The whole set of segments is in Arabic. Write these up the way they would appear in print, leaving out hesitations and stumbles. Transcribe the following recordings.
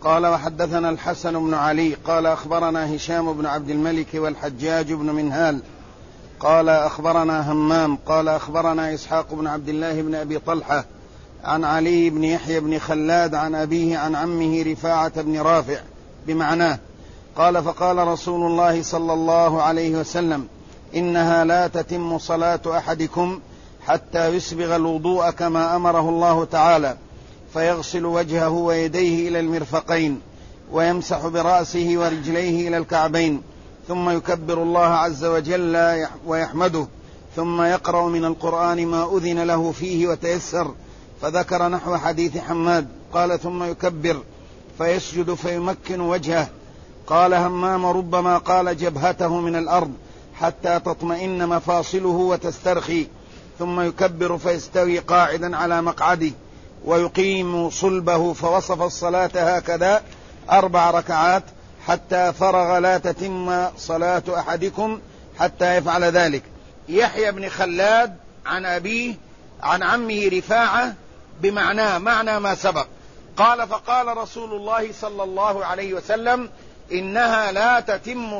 قال وحدثنا الحسن بن علي قال أخبرنا هشام بن عبد الملك والحجاج بن منهال قال أخبرنا همام قال أخبرنا إسحاق بن عبد الله بن أبي طلحة عن علي بن يحيى بن خلاد عن أبيه عن عمه رفاعة بن رافع بمعناه قال فقال رسول الله صلى الله عليه وسلم إنها لا تتم صلاة أحدكم حتى يسبغ الوضوء كما أمره الله تعالى فيغسل وجهه ويديه إلى المرفقين ويمسح برأسه ورجليه إلى الكعبين ثم يكبر الله عز وجل ويحمده ثم يقرأ من القرآن ما أذن له فيه وتيسر فذكر نحو حديث حماد قال ثم يكبر فيسجد فيمكن وجهه قال همام ربما قال جبهته من الأرض حتى تطمئن مفاصله وتسترخي ثم يكبر فيستوي قاعدا على مقعده ويقيم صلبه فوصف الصلاة هكذا 4 ركعات حتى فرغ لا تتم صلاة أحدكم حتى يفعل ذلك. يحيى بن خلاد عن أبيه عن عمه رفاعة بمعنى معنى ما سبق قال فقال رسول الله صلى الله عليه وسلم إنها لا تتم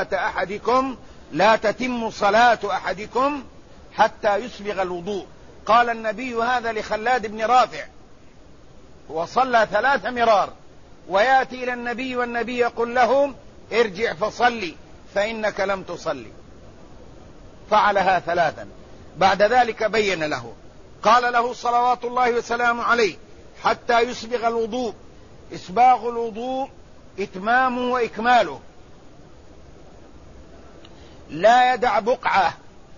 صلاة أحدكم حتى يسبغ الوضوء. قال النبي هذا لخلاد بن رافع وصلى 3 مرار ويأتي إلى النبي والنبي يقول له ارجع فصلي فإنك لم تصلي فعلها 3 بعد ذلك بين له قال له صلوات الله وسلامه عليه حتى يسبغ الوضوء. إسباغ الوضوء إتمامه وإكماله لا يدع بقعة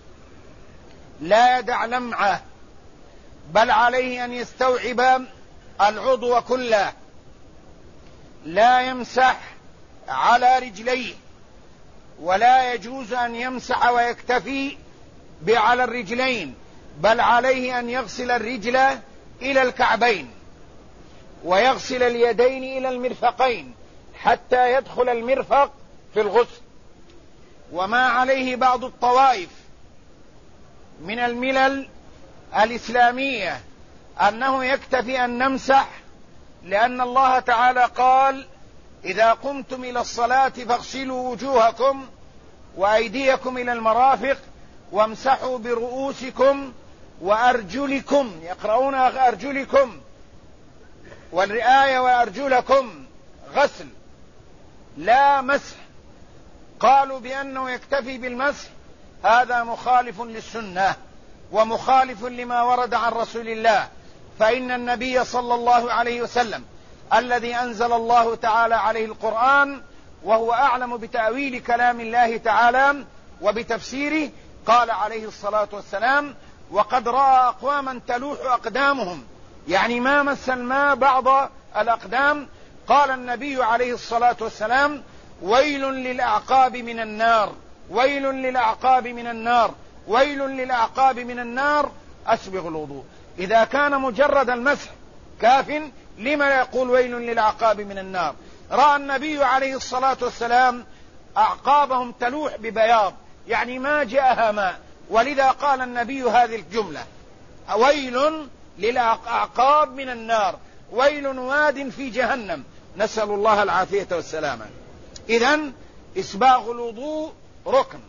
لا يدع لمعة بل عليه أن يستوعب العضو كله لا يمسح على رجليه ولا يجوز أن يمسح ويكتفي على الرجلين بل عليه أن يغسل الرجل إلى الكعبين ويغسل اليدين إلى المرفقين حتى يدخل المرفق في الغسل. وما عليه بعض الطوائف من الملل الإسلامية أنه يكتفي أن نمسح لأن الله تعالى قال إذا قمتم إلى الصلاة فاغسلوا وجوهكم وأيديكم إلى المرافق وامسحوا برؤوسكم وأرجلكم يقرؤون أرجلكم والرآية وأرجلكم غسل لا مسح. قالوا بأنه يكتفي بالمسح هذا مخالف للسنة ومخالف لما ورد عن رسول الله فإن النبي صلى الله عليه وسلم الذي أنزل الله تعالى عليه القرآن وهو أعلم بتأويل كلام الله تعالى وبتفسيره قال عليه الصلاة والسلام وقد رأى أقواما تلوح أقدامهم يعني ما مس الماء بعض الأقدام. قال النبي عليه الصلاة والسلام ويل للأعقاب من النار ويل للأعقاب من النار ويل للأعقاب من النار أسبغ الوضوء. إذا كان مجرد المسح كاف لما يقول ويل للأعقاب من النار؟ رأى النبي عليه الصلاة والسلام أعقابهم تلوح ببياض يعني ما جاءها ماء ولذا قال النبي هذه الجملة ويل للأعقاب من النار ويل واد في جهنم نسأل الله العافية والسلامة. إذن إسباغ الوضوء ركن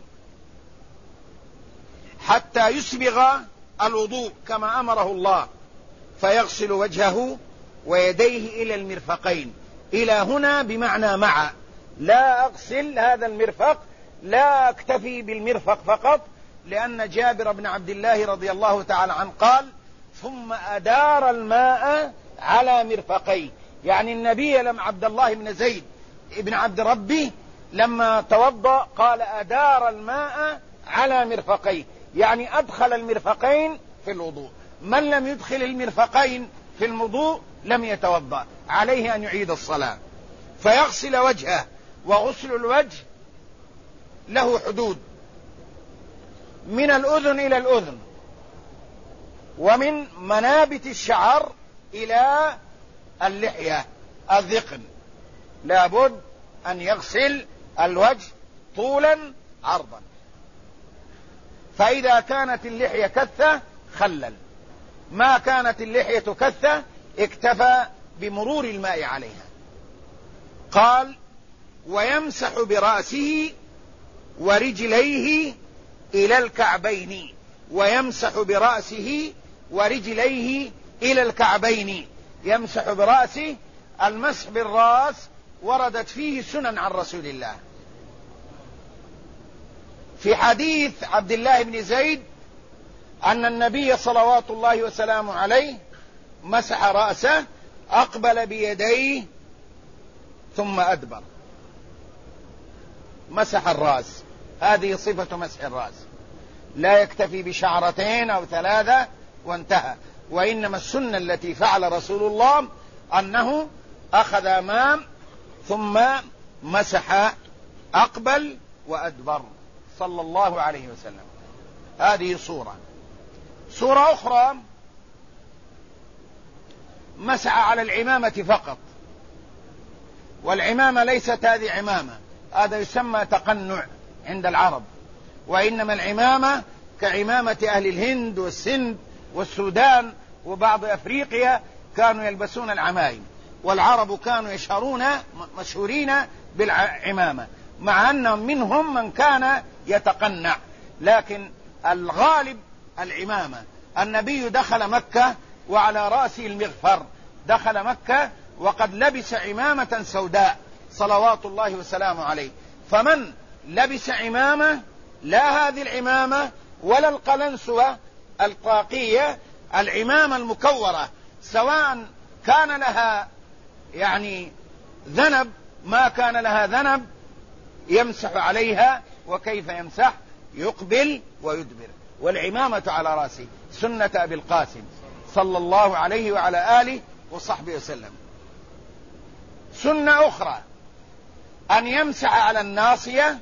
حتى يسبغ الوضوء كما أمره الله فيغسل وجهه ويديه إلى المرفقين. إلى هنا بمعنى مع لا أغسل هذا المرفق لا أكتفي بالمرفق فقط لأن جابر بن عبد الله رضي الله تعالى عنه قال ثم أدار الماء على مرفقيه يعني النبي لم عبد الله بن زيد ابن عبد ربي لما توضأ قال أدار الماء على مرفقيه يعني أدخل المرفقين في الوضوء. من لم يدخل المرفقين في الوضوء لم يتوضأ عليه أن يعيد الصلاة. فيغسل وجهه وغسل الوجه له حدود من الأذن إلى الأذن ومن منابت الشعر إلى اللحية الذقن لابد أن يغسل الوجه طولا عرضا. فإذا كانت اللحية كثة خلل ما كانت اللحية كثة اكتفى بمرور الماء عليها. قال ويمسح برأسه ورجليه إلى الكعبين، ويمسح برأسه ورجليه إلى الكعبين. يمسح برأسه، المسح بالرأس وردت فيه سنن عن رسول الله. في حديث عبد الله بن زيد أن النبي صلوات الله وسلامه عليه مسح رأسه، أقبل بيديه ثم أدبر، مسح الرأس. هذه صفة مسح الرأس، لا يكتفي بشعرتين أو ثلاثة وانتهى، وإنما السنة التي فعل رسول الله أنه أخذ أمام ثم مسح أقبل وأدبر صلى الله عليه وسلم. هذه صورة أخرى مسح على العمامة فقط، والعمامة ليست هذه عمامة، هذا يسمى تقنع عند العرب، وإنما العمامة كعمامة أهل الهند والسند والسودان وبعض أفريقيا، كانوا يلبسون العمائم، والعرب كانوا مشهورين بالعمامة، مع أن منهم من كان يتقنع، لكن الغالب العمامة. النبي دخل مكة وعلى رأسه المغفر، دخل مكة وقد لبس عمامة سوداء صلوات الله وسلامه عليه. فمن لبس عمامة، لا هذه العمامة ولا القلنسوة الطاقية، العمامة المكورة، سواء كان لها ذنب ما كان لها ذنب، يمسح عليها. وكيف يمسح؟ يقبل ويدبر. والعمامة على رأسه سنة أبي القاسم صلى الله عليه وعلى آله وصحبه وسلم. سنة أخرى أن يمسح على الناصية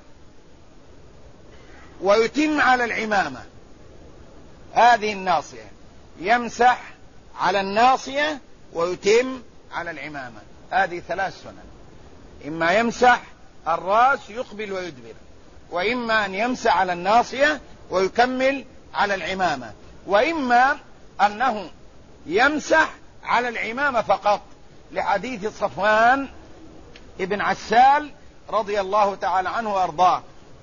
ويتم على العمامة. هذه الناصية يمسح على الناصية ويتم على العمامة. هذه 3 سنن، إما يمسح الرأس يقبل ويدبر، وإما أن يمسح على الناصية ويكمل على العمامة، وإما أنه يمسح على العمامة فقط، لحديث صفوان ابن عسال رضي الله تعالى عنه وأرضاه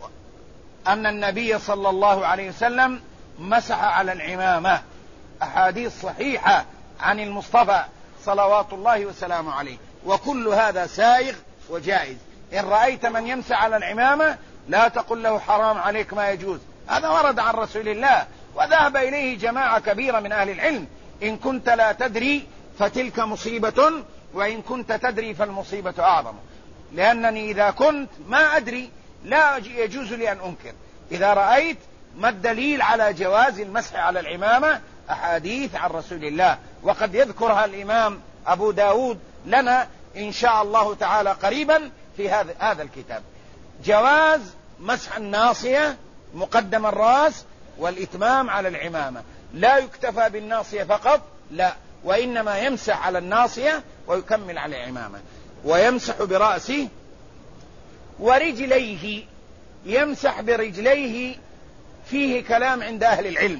أن النبي صلى الله عليه وسلم مسح على العمامة. أحاديث صحيحة عن المصطفى صلوات الله وسلامه عليه، وكل هذا سائغ وجائز. إن رأيت من يمسح على العمامة لا تقل له حرام عليك، ما يجوز، هذا ورد عن رسول الله وذهب إليه جماعة كبيرة من أهل العلم. إن كنت لا تدري فتلك مصيبة، وإن كنت تدري فالمصيبة أعظم. لأنني إذا كنت ما أدري لا يجوز لي أن أنكر. إذا رأيت ما الدليل على جواز المسح على العمامة؟ أحاديث عن رسول الله، وقد يذكرها الإمام أبو داود لنا إن شاء الله تعالى قريبا في هذا الكتاب. جواز مسح الناصية مقدم الرأس والإتمام على العمامة، لا يكتفى بالناصية فقط، لا، وإنما يمسح على الناصية ويكمل على العمامة. ويمسح برأسه ورجليه، يمسح برجليه فيه كلام عند أهل العلم.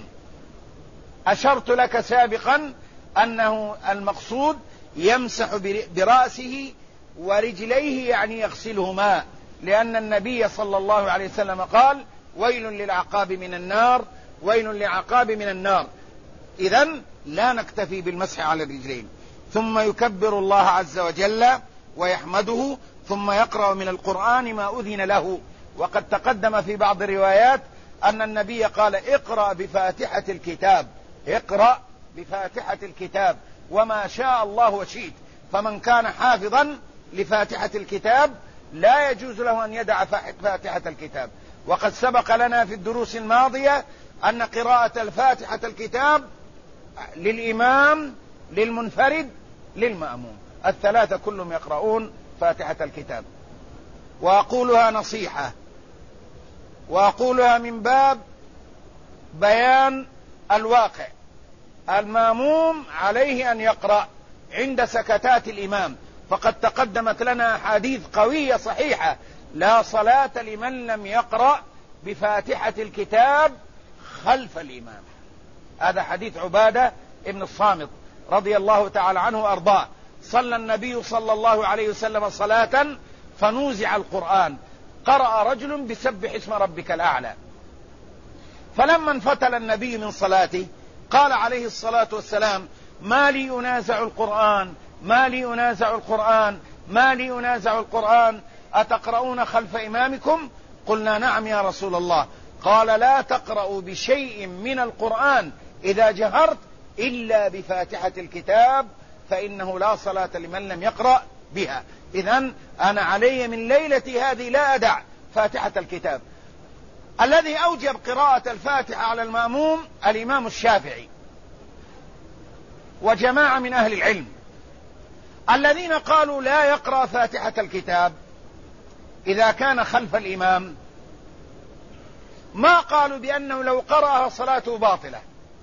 أشرت لك سابقا أنه المقصود يمسح برأسه ورجليه، يعني يغسلهما، لأن النبي صلى الله عليه وسلم قال ويل للعقاب من النار، ويل للعقاب من النار. إذن لا نكتفي بالمسح على الرجلين. ثم يكبر الله عز وجل ويحمده، ثم يقرأ من القرآن ما أذن له. وقد تقدم في بعض الروايات أن النبي قال اقرأ بفاتحة الكتاب، اقرأ بفاتحة الكتاب وما شاء الله وشئت. فمن كان حافظا لفاتحة الكتاب لا يجوز له أن يدع فاتحة الكتاب. وقد سبق لنا في الدروس الماضية أن قراءة الفاتحة الكتاب للإمام، للمنفرد، للمأموم، الثلاثة كلهم يقرؤون فاتحة الكتاب. وأقولها نصيحة، وأقولها من باب بيان الواقع. المأموم عليه أن يقرأ عند سكتات الإمام، فقد تقدمت لنا حديث قوية صحيحة لا صلاة لمن لم يقرأ بفاتحة الكتاب خلف الإمام. هذا حديث عبادة ابن الصامت رضي الله تعالى عنه وأرضاه. صلى النبي صلى الله عليه وسلم صلاة فنوزع القرآن، قرأ رجل بسبح اسم ربك الأعلى، فلما انفتل النبي من صلاته قال عليه الصلاة والسلام: ما لي أنازع القرآن، ما لي أنازع القرآن، ما لي أنازع القرآن، أتقرؤون خلف إمامكم؟ قلنا: نعم يا رسول الله. قال: لا تقرأوا بشيء من القرآن إذا جهرت إلا بفاتحة الكتاب، فإنه لا صلاة لمن لم يقرأ بها. إذن أنا علي من ليلة هذه لا أدع فاتحة الكتاب. الذي أوجب قراءة الفاتحة على المأموم الإمام الشافعي وجماعة من أهل العلم. الذين قالوا لا يقرأ فاتحة الكتاب إذا كان خلف الإمام ما قالوا بأنه لو قرأها صلاته باطلة،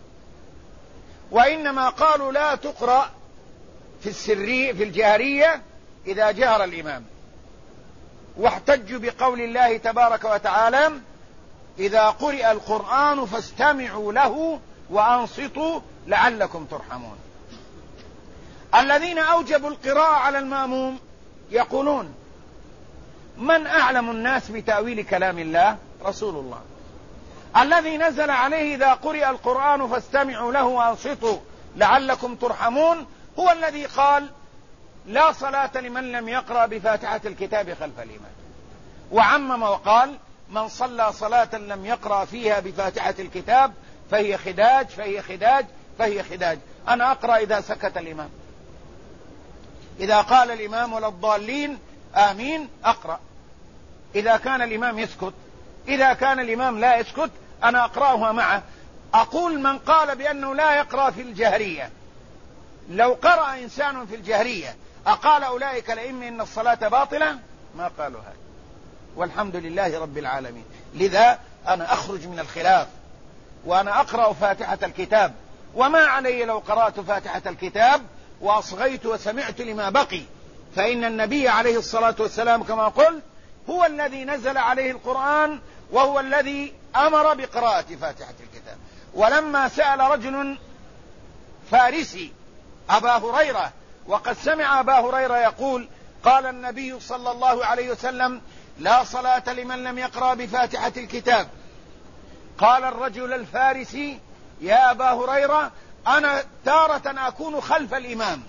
وإنما قالوا لا تقرأ في الجهرية إذا جهر الإمام، واحتجوا بقول الله تبارك وتعالى: إذا قرئ القرآن فاستمعوا له وأنصتوا لعلكم ترحمون. الذين أوجبوا القراءة على المأموم يقولون: من أعلم الناس بتأويل كلام الله؟ رسول الله. الذي نزل عليه إذا قرئ القرآن فاستمعوا له وأنصتوا لعلكم ترحمون هو الذي قال: لا صلاة لمن لم يقرأ بفاتحة الكتاب خلف الإمام، وعمم وقال: من صلى صلاة لم يقرأ فيها بفاتحة الكتاب فهي خداج فهي خداج فهي خداج. أنا أقرأ إذا سكت الإمام، إذا قال الإمام ولا الضالين آمين أقرأ، إذا كان الإمام يسكت، إذا كان الإمام لا يسكت أنا أقرأها معه. أقول: من قال بأنه لا يقرأ في الجهرية، لو قرأ إنسان في الجهرية أقال أولئك الأئمة إن الصلاة باطلة؟ ما قالوا هذا، والحمد لله رب العالمين. لذا أنا أخرج من الخلاف وأنا أقرأ فاتحة الكتاب، وما علي لو قرأت فاتحة الكتاب وأصغيت وسمعت لما بقي، فإن النبي عليه الصلاة والسلام كما قلت هو الذي نزل عليه القرآن وهو الذي أمر بقراءة فاتحة الكتاب. ولما سأل رجل فارسي أبا هريرة وقد سمع أبا هريرة يقول: قال النبي صلى الله عليه وسلم: لا صلاة لمن لم يقرأ بفاتحة الكتاب. قال الرجل الفارسي: يا أبا هريرة أنا تارة أكون خلف الإمام.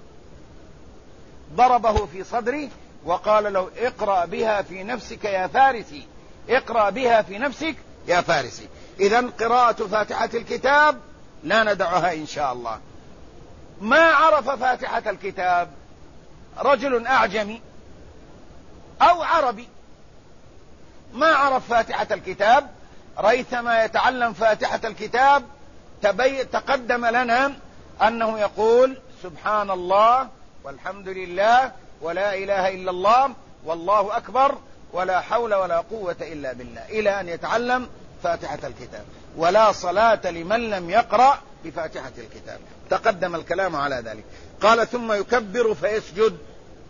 ضربه في صدري وقال له: اقرأ بها في نفسك يا فارسي، اقرأ بها في نفسك يا فارسي. إذن قراءة فاتحة الكتاب لا ندعها إن شاء الله. ما عرف فاتحة الكتاب رجل أعجمي أو عربي، ما عرف فاتحة الكتاب، ريثما يتعلم فاتحة الكتاب تقدم لنا أنه يقول: سبحان الله والحمد لله ولا إله إلا الله والله أكبر ولا حول ولا قوة إلا بالله، إلى أن يتعلم فاتحة الكتاب. ولا صلاة لمن لم يقرأ بفاتحة الكتاب، تقدم الكلام على ذلك. قال: ثم يكبر فيسجد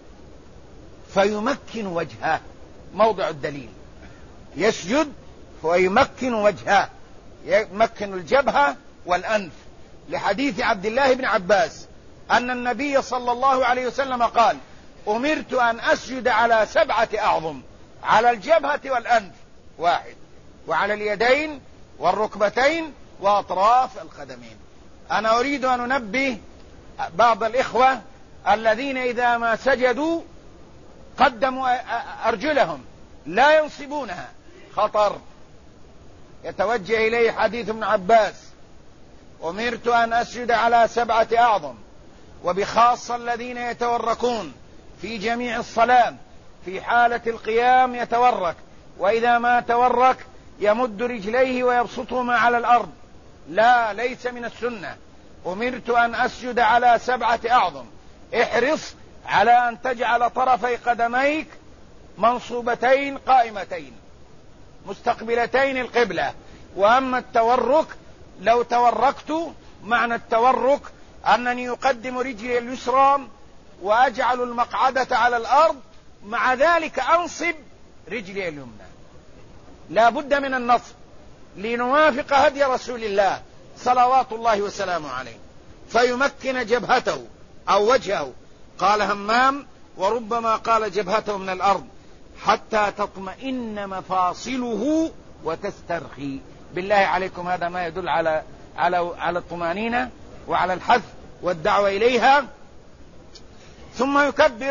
فيمكن وجهه، موضع الدليل، يسجد ويمكن وجهه، يمكن الجبهة والأنف، لحديث عبد الله بن عباس أن النبي صلى الله عليه وسلم قال: أمرت أن أسجد على 7 أعظم، على الجبهة والأنف واحد، وعلى اليدين والركبتين وأطراف القدمين. أنا أريد أن أنبه بعض الإخوة الذين إذا ما سجدوا قدموا أرجلهم لا ينصبونها، خطر. يتوجه إليه حديث ابن عباس: أمرت أن أسجد على 7 أعظم، وبخاصة الذين يتوركون في جميع الصلاة، في حالة القيام يتورك، وإذا ما تورك يمد رجليه ويبسطهما على الأرض، لا، ليس من السنة. أمرت أن أسجد على 7 أعظم. احرص على أن تجعل طرفي قدميك منصوبتين قائمتين مستقبلتين القبلة. وأما التورك، لو توركت، معنى التورك أنني أقدم رجلي اليسرى وأجعل المقعدة على الأرض، مع ذلك أنصب رجلي اليمنى، لا بد من النصب لنوافق هدي رسول الله صلوات الله وسلامه عليه. فيمكن جبهته أو وجهه قال همام وربما قال جبهته من الأرض حتى تطمئن مفاصله وتسترخي. بالله عليكم هذا ما يدل على الطمأنينة وعلى الحث والدعوة إليها. ثم يكبر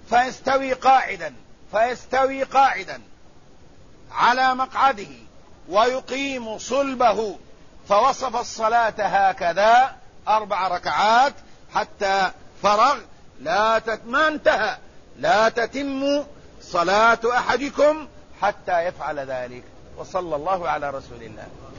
فيستوي قاعدا على مقعده ويقيم صلبه، فوصف الصلاة هكذا 4 ركعات حتى فرغ. ما انتهى، لا تتم صلاة أحدكم حتى يفعل ذلك. وصلى الله على رسول الله.